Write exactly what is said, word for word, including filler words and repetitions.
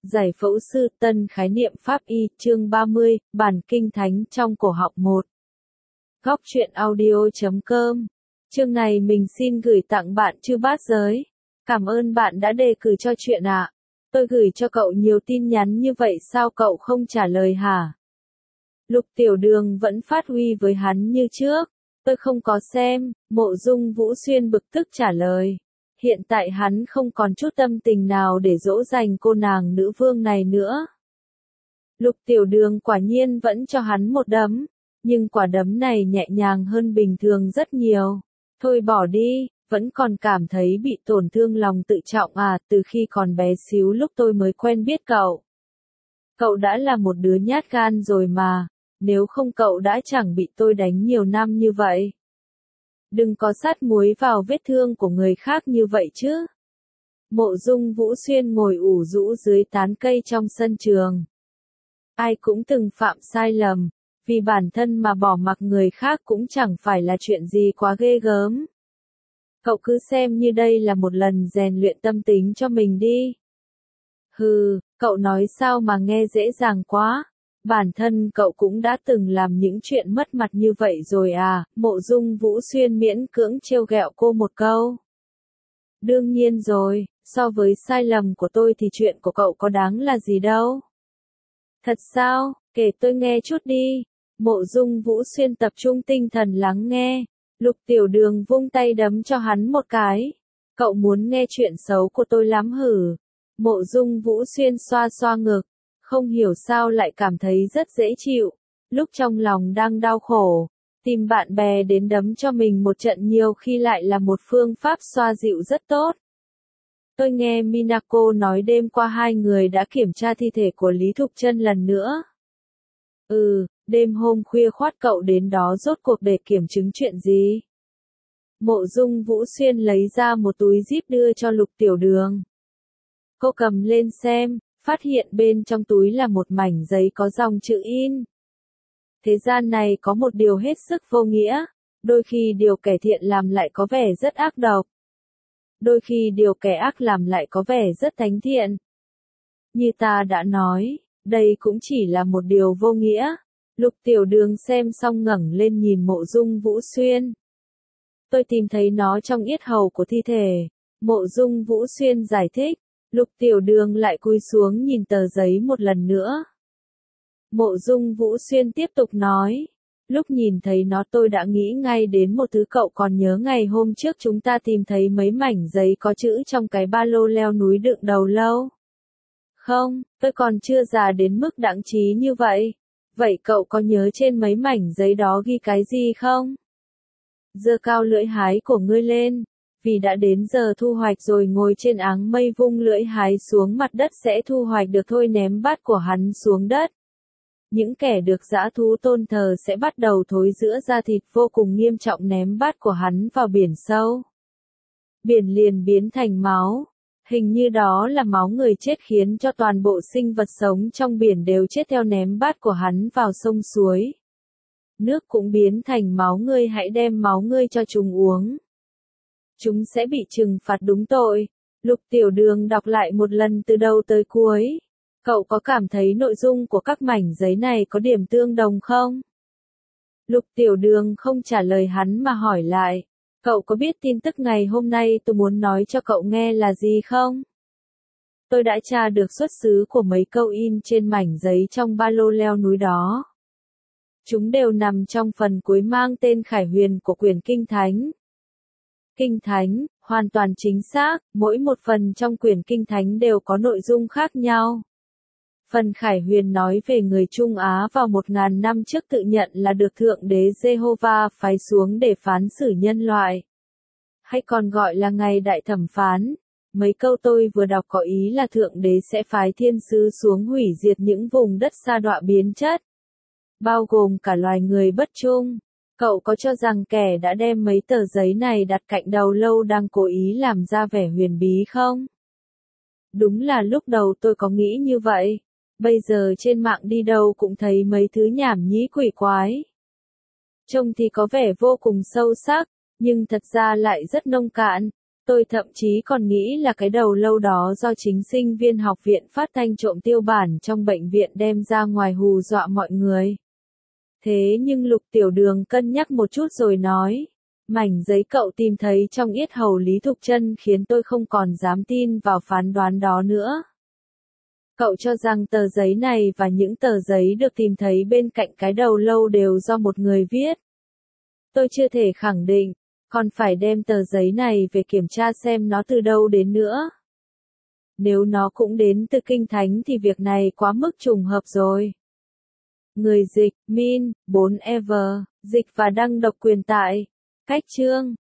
Giải phẫu sư tân khái niệm pháp y, chương ba mươi, bản kinh thánh trong cổ học một. Góc truyện audio chấm com. Chương này mình xin gửi tặng bạn Chư Bát Giới. Cảm ơn bạn đã đề cử cho chuyện ạ. À. Tôi gửi cho cậu nhiều tin nhắn như vậy sao cậu không trả lời hả? Lục Tiểu Đường vẫn phát huy với hắn như trước. Tôi không có xem, Mộ Dung Vũ Xuyên bực tức trả lời. Hiện tại hắn không còn chút tâm tình nào để dỗ dành cô nàng nữ vương này nữa. Lục Tiểu Đường quả nhiên vẫn cho hắn một đấm, nhưng quả đấm này nhẹ nhàng hơn bình thường rất nhiều. Thôi bỏ đi, vẫn còn cảm thấy bị tổn thương lòng tự trọng à, từ khi còn bé xíu lúc tôi mới quen biết cậu. Cậu đã là một đứa nhát gan rồi mà, nếu không cậu đã chẳng bị tôi đánh nhiều năm như vậy. Đừng có sát muối vào vết thương của người khác như vậy chứ. Mộ Dung Vũ Xuyên ngồi ủ rũ dưới tán cây trong sân trường. Ai cũng từng phạm sai lầm, vì bản thân mà bỏ mặc người khác cũng chẳng phải là chuyện gì quá ghê gớm. Cậu cứ xem như đây là một lần rèn luyện tâm tính cho mình đi. Hừ, cậu nói sao mà nghe dễ dàng quá. Bản thân cậu cũng đã từng làm những chuyện mất mặt như vậy rồi à, Mộ Dung Vũ Xuyên miễn cưỡng trêu ghẹo cô một câu. Đương nhiên rồi, so với sai lầm của tôi thì chuyện của cậu có đáng là gì đâu. Thật sao, kể tôi nghe chút đi. Mộ Dung Vũ Xuyên tập trung tinh thần lắng nghe. Lục Tiểu Đường vung tay đấm cho hắn một cái. Cậu muốn nghe chuyện xấu của tôi lắm hử? Mộ Dung Vũ Xuyên xoa xoa ngực. Không hiểu sao lại cảm thấy rất dễ chịu. Lúc trong lòng đang đau khổ, tìm bạn bè đến đấm cho mình một trận nhiều khi lại là một phương pháp xoa dịu rất tốt. Tôi nghe Minako nói đêm qua hai người đã kiểm tra thi thể của Lý Thục Chân lần nữa. Ừ, đêm hôm khuya khoắt cậu đến đó rốt cuộc để kiểm chứng chuyện gì? Mộ Dung Vũ Xuyên lấy ra một túi zip đưa cho Lục Tiểu Đường. Cô cầm lên xem. Phát hiện bên trong túi là một mảnh giấy có dòng chữ in. Thế gian này có một điều hết sức vô nghĩa, đôi khi điều kẻ thiện làm lại có vẻ rất ác độc. Đôi khi điều kẻ ác làm lại có vẻ rất thánh thiện. Như ta đã nói, đây cũng chỉ là một điều vô nghĩa. Lục Tiểu Đường xem xong ngẩng lên nhìn Mộ Dung Vũ Xuyên. Tôi tìm thấy nó trong yết hầu của thi thể. Mộ Dung Vũ Xuyên giải thích. Lục Tiểu Đường lại cúi xuống nhìn tờ giấy một lần nữa. Mộ Dung Vũ Xuyên tiếp tục nói. Lúc nhìn thấy nó tôi đã nghĩ ngay đến một thứ cậu còn nhớ ngày hôm trước chúng ta tìm thấy mấy mảnh giấy có chữ trong cái ba lô leo núi đựng đầu lâu. Không, tôi còn chưa già đến mức đãng trí như vậy. Vậy cậu có nhớ trên mấy mảnh giấy đó ghi cái gì không? Giơ cao lưỡi hái của ngươi lên. Vì đã đến giờ thu hoạch rồi, ngồi trên áng mây vung lưỡi hái xuống mặt đất sẽ thu hoạch được thôi. Ném bát của hắn xuống đất. Những kẻ được dã thú tôn thờ sẽ bắt đầu thối rữa ra thịt vô cùng nghiêm trọng, ném bát của hắn vào biển sâu. Biển liền biến thành máu. Hình như đó là máu người chết khiến cho toàn bộ sinh vật sống trong biển đều chết theo. Ném bát của hắn vào sông suối. Nước cũng biến thành máu, ngươi hãy đem máu ngươi cho chúng uống. Chúng sẽ bị trừng phạt đúng tội. Lục Tiểu Đường đọc lại một lần từ đầu tới cuối. Cậu có cảm thấy nội dung của các mảnh giấy này có điểm tương đồng không? Lục Tiểu Đường không trả lời hắn mà hỏi lại. Cậu có biết tin tức ngày hôm nay tôi muốn nói cho cậu nghe là gì không? Tôi đã tra được xuất xứ của mấy câu in trên mảnh giấy trong ba lô leo núi đó. Chúng đều nằm trong phần cuối mang tên Khải Huyền của quyển Kinh Thánh. Kinh Thánh, hoàn toàn chính xác, mỗi một phần trong quyển Kinh Thánh đều có nội dung khác nhau. Phần Khải Huyền nói về người Trung Á vào một ngàn năm trước tự nhận là được Thượng Đế Giê-hô-va phái xuống để phán xử nhân loại. Hay còn gọi là ngày đại thẩm phán. Mấy câu tôi vừa đọc có ý là Thượng Đế sẽ phái thiên sứ xuống hủy diệt những vùng đất sa đọa biến chất. Bao gồm cả loài người bất trung. Cậu có cho rằng kẻ đã đem mấy tờ giấy này đặt cạnh đầu lâu đang cố ý làm ra vẻ huyền bí không? Đúng là lúc đầu tôi có nghĩ như vậy. Bây giờ trên mạng đi đâu cũng thấy mấy thứ nhảm nhí quỷ quái. Trông thì có vẻ vô cùng sâu sắc, nhưng thật ra lại rất nông cạn. Tôi thậm chí còn nghĩ là cái đầu lâu đó do chính sinh viên học viện phát thanh trộm tiêu bản trong bệnh viện đem ra ngoài hù dọa mọi người. Thế nhưng Lục Tiểu Đường cân nhắc một chút rồi nói, mảnh giấy cậu tìm thấy trong yết hầu Lý Thục Chân khiến tôi không còn dám tin vào phán đoán đó nữa. Cậu cho rằng tờ giấy này và những tờ giấy được tìm thấy bên cạnh cái đầu lâu đều do một người viết. Tôi chưa thể khẳng định, còn phải đem tờ giấy này về kiểm tra xem nó từ đâu đến nữa. Nếu nó cũng đến từ Kinh Thánh thì việc này quá mức trùng hợp rồi. Người dịch, Min, bốn Ever, dịch và đăng độc quyền tại. Cách chương